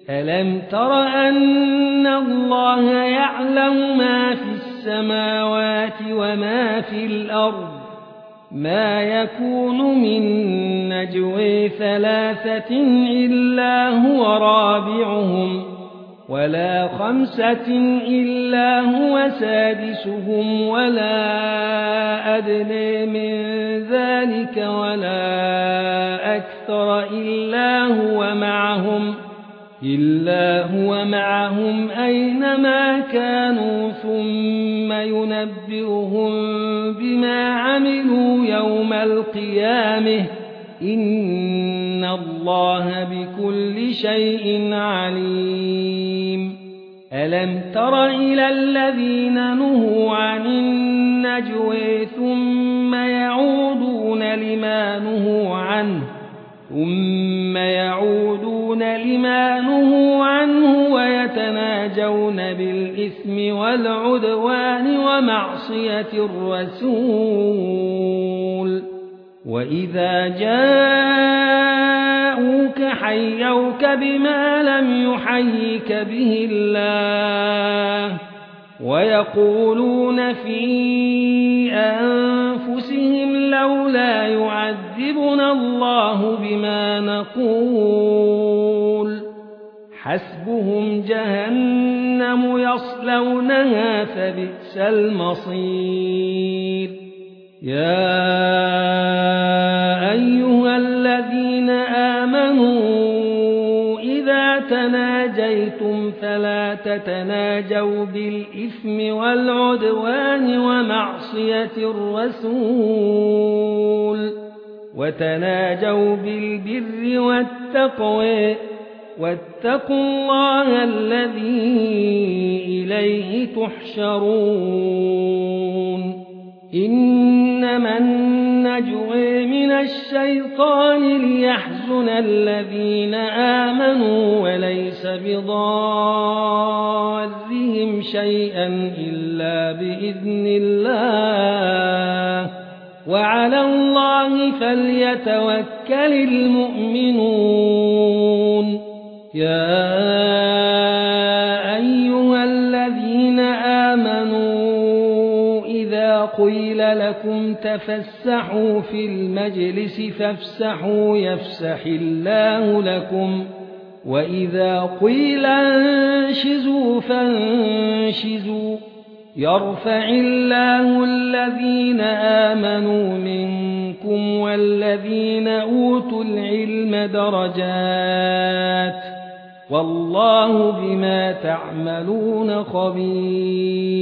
ألم تر أن الله يعلم ما في السماوات وما في الأرض ما يكون من نجوى ثلاثة إلا هو رابعهم ولا خمسة إلا هو سادسهم ولا أدنى من ذلك ولا أكثر إلا هو معهم أينما كانوا ثم ينبئهم بما عملوا يوم القيامة إن الله بكل شيء عليم ألم تر إلى الذين نهوا عن النجوى ثم يعودون لما نهوا عنه ويتناجون بالإثم والعدوان ومعصية الرسول وإذا جاءوك حيوك بما لم يحيك به الله ويقولون في أنفسهم لولا يعذبنا الله بما نقول حسبهم جهنم يصلونها فبئس المصير يا أيها الذين آمنوا إذا تناجيتم فلا تتناجوا بالإثم والعدوان ومعصية الرسول وتناجوا بالبر والتقوى واتقوا الله الذي إليه تحشرون إنما النجوى من الشيطان ليحزن الذين آمنوا وليس بضارهم شيئا إلا بإذن الله وعلى الله فليتوكل المؤمنون يا أيها الذين آمنوا إذا قيل لكم تفسحوا في المجلس فافسحوا يفسح الله لكم وإذا قيل انشزوا فانشزوا يرفع الله الذين آمنوا منكم والذين أوتوا العلم درجات والله بما تعملون خبير